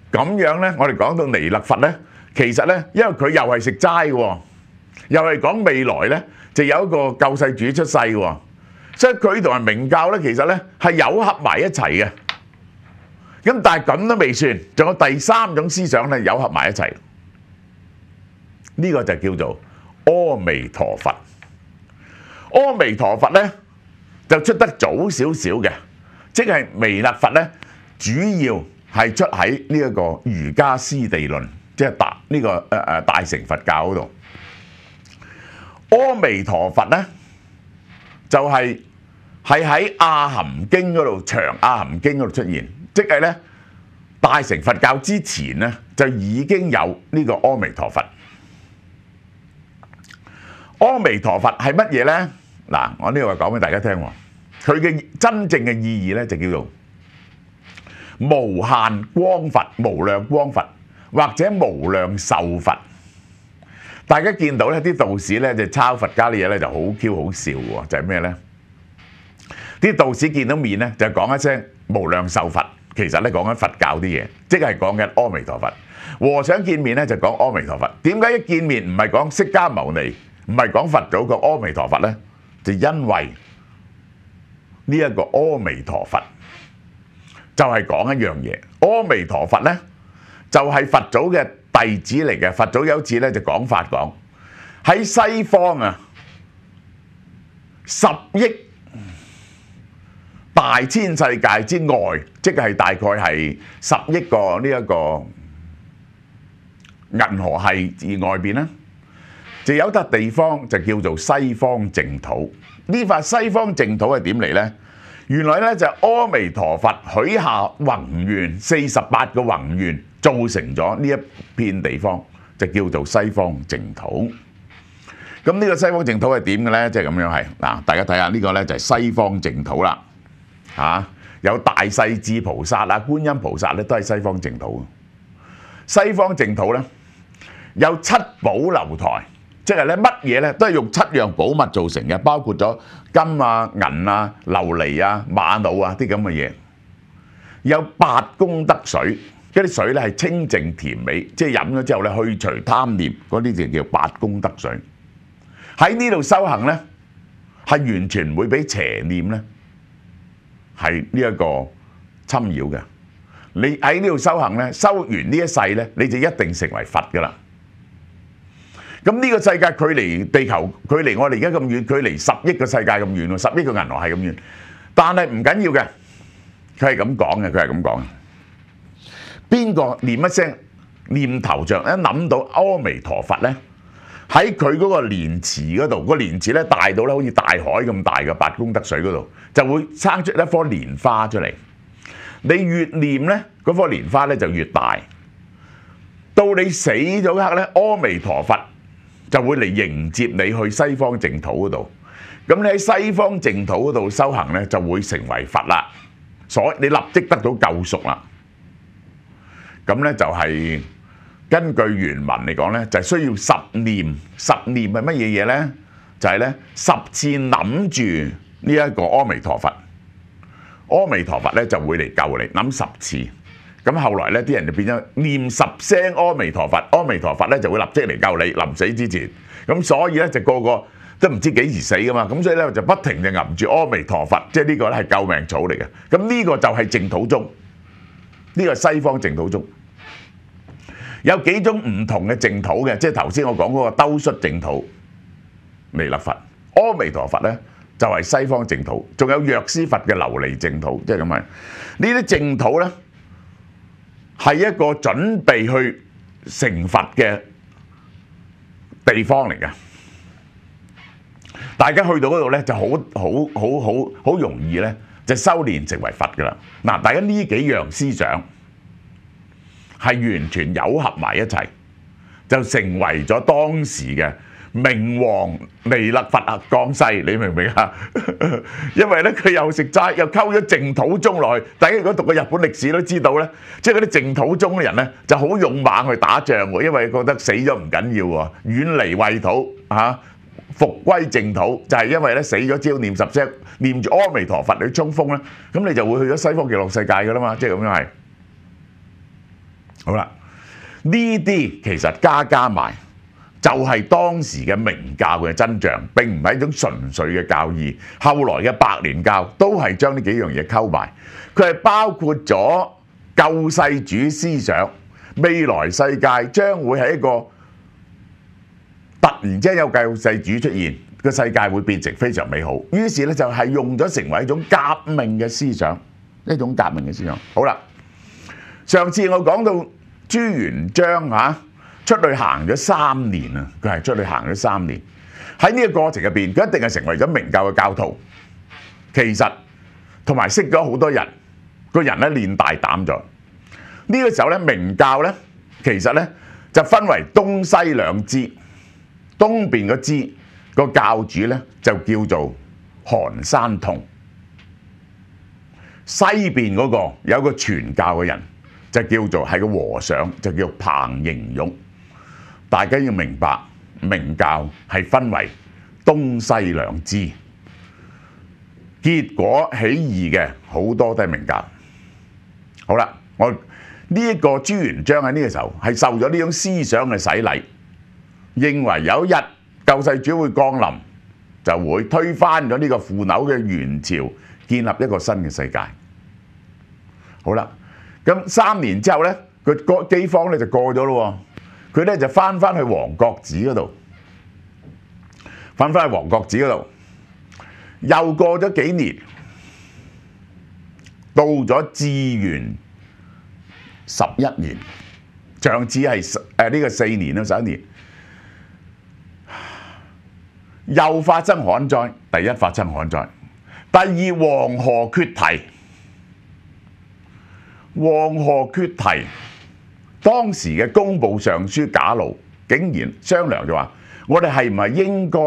咁樣咧，我哋講到彌勒佛咧，其實咧，因為佢又係食齋嘅，又係講未來咧就有一個救世主出世嘅，所以佢同埋明教咧，其實咧係糅合埋一齊嘅。咁但係咁都未算，仲有第三種思想咧糅合埋一齊，呢個就叫做阿彌陀佛。阿彌陀佛咧就出得早少少嘅，即係彌勒佛咧主要係出喺呢一個瑜伽師地論，即係大乘佛教嗰度。阿彌陀佛咧就係喺阿含經嗰度，長阿含經嗰度出現，即係咧大乘佛教之前咧就已經有呢個阿彌陀佛。阿彌陀佛係乜嘢咧？嗱，我呢度講俾大家聽喎，佢嘅真正嘅意義咧就叫做無限光佛、無量光佛或者無量壽佛。大家見到咧啲道士咧就抄佛家啲嘢咧就好 Q 好笑喎，就係咩咧？啲道士見到面咧就講一聲無量壽佛，其實咧講緊佛教啲嘢，即係講緊阿彌陀佛。和尚見面咧就講阿彌陀佛。點解一見面唔係講釋迦牟尼，唔係講佛祖講阿彌陀佛咧？就因為呢一個阿彌陀佛就係講一樣嘢，阿彌陀佛咧就係佛祖嘅弟子嚟嘅。佛祖有一次咧就講法講喺西方啊10億大千世界之外，即係大概係10億個呢一個銀河系以外邊咧，就有一笪地方就叫做西方淨土。呢塊西方淨土係點嚟呢？原來咧就係阿彌陀佛許下宏願48個宏願，造成咗呢一片地方，就叫做西方淨土。咁呢個西方淨土係點嘅呢？即係咁樣係嗱，大家睇下呢個呢就係西方淨土啦。有大勢至菩薩啊、觀音菩薩咧都係西方淨土。西方淨土呢有7寶樓台。即係咧乜嘢咧都係用7樣寶物造成嘅，包括咗金啊、銀啊、琉璃啊、瑪瑙啊啲咁嘅嘢。有8功德水，嗰啲水咧係清淨甜美，即係飲咗之後咧去除貪念，嗰啲就叫8功德水。喺呢度修行咧係完全唔會俾邪念咧係呢一個侵擾嘅。你喺呢度修行咧，修完呢一世咧，你就一定成為佛噶啦。咁呢個世界距離地球，距離我哋而家咁遠，距離10億個世界咁遠喎，10億個銀河系咁遠。但係唔緊要嘅，佢係咁講嘅，佢係咁講嘅。邊個念一聲念頭像，一諗到阿彌陀佛咧，喺佢嗰個蓮池嗰度，個蓮池咧大到咧好似大海咁大嘅8功德水嗰度，就會生出一顆蓮花出嚟。你越念咧，嗰顆蓮花咧就越大。到你死咗嗰刻咧，阿彌陀佛就會嚟迎接你去西方淨土嗰度。咁你喺西方淨土嗰度修行咧，就會成為佛啦。所以你立即得到救贖啦。咁咧就係根據原文嚟講咧，就係需要10念。10念係乜嘢嘢咧？就係咧10次諗住呢一個阿彌陀佛，阿彌陀佛咧就會嚟救你。諗10次。咁後來咧，啲人就變咗念10聲阿彌陀佛，阿彌陀佛咧就會立即嚟救你，臨死之前。咁所以咧就個個都唔知幾時死噶嘛，咁所以咧就不停就揞住阿彌陀佛，即係呢個咧係救命草嚟嘅。咁呢個就係淨土宗，呢個係西方淨土宗。有幾種唔同嘅淨土嘅，即係頭先我講嗰個兜率淨土、彌勒佛、阿彌陀佛咧就係西方淨土，仲有藥師佛嘅琉璃淨土，即係咁樣。呢啲淨土咧係一個準備去成佛嘅地方嚟嘅，大家去到嗰度咧就好容易咧就修練成為佛噶啦。嗱，大家呢幾樣思想係完全糅合埋一齊，就成為咗當時嘅明王彌勒佛降世，你明唔明啊？因為咧佢又食齋，又溝咗淨土宗落去。大家如果讀過日本歷史都知道咧，即係嗰啲淨土宗嘅人咧就好勇猛去打仗喎，因為覺得死咗唔緊要喎，遠離穢土嚇，復歸淨土，就係因為咧死咗只要念10聲，念住阿彌陀佛去衝鋒咧，咁你就會去咗西方極樂世界噶啦嘛，即係咁樣係。 好啦，呢啲其實加埋就係當時嘅明教嘅真相，並唔係一種純粹嘅教義。後來嘅白蓮教都係將呢幾樣嘢溝埋，佢係包括咗救世主思想，未來世界將會係一個突然之間有救世主出現，個世界會變成非常美好。於是咧就係用咗成為一種革命嘅思想，一種革命嘅思想。好啦，上次我講到朱元璋出去行咗3年啊，佢係出去行咗3年。喺呢個過程入邊，佢一定係成為咗明教嘅教徒。其實同埋識咗好多人，個人咧練大膽咗。呢個時候咧，明教咧其實咧就分為東西兩支。東邊嗰支個教主咧就叫做韓山童，西邊嗰個有個傳教嘅人就叫做係個和尚，就叫彭迎勇。大家要明白，明教係分為東西兩支，結果起義嘅好多都係明教。好啦，我呢一個朱元璋喺呢個時候係受咗呢種思想嘅洗禮，認為有一日救世主會降臨，就會推翻咗呢個腐朽嘅元朝，建立一個新嘅世界。好啦，咁3年之後咧，佢個饑荒咧就過咗咯。佢咧就翻去黃國子嗰度，翻去黃國子嗰度，又過咗幾年，到咗至元11年，上次係呢個4年啦，11年，又發生旱災。第一發生旱災，第二黃河決堤。黃河決堤，當時嘅工部尚書賈魯竟然商量就話：我哋係唔係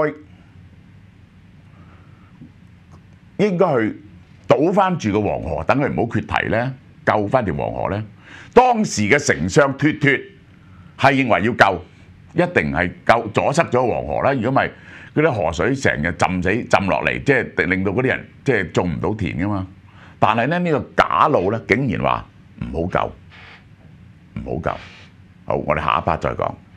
應該去堵翻住個黃河，等佢唔好決堤呢？救翻條黃河呢？當時嘅丞相脫脫係認為要救，一定係救阻塞咗黃河啦。如果唔係，嗰啲河水成日浸落嚟，即係令到嗰啲人即係種唔到田噶嘛。但係咧呢個賈魯咧竟然話唔好救，唔好救。好，我哋下一 part 再講。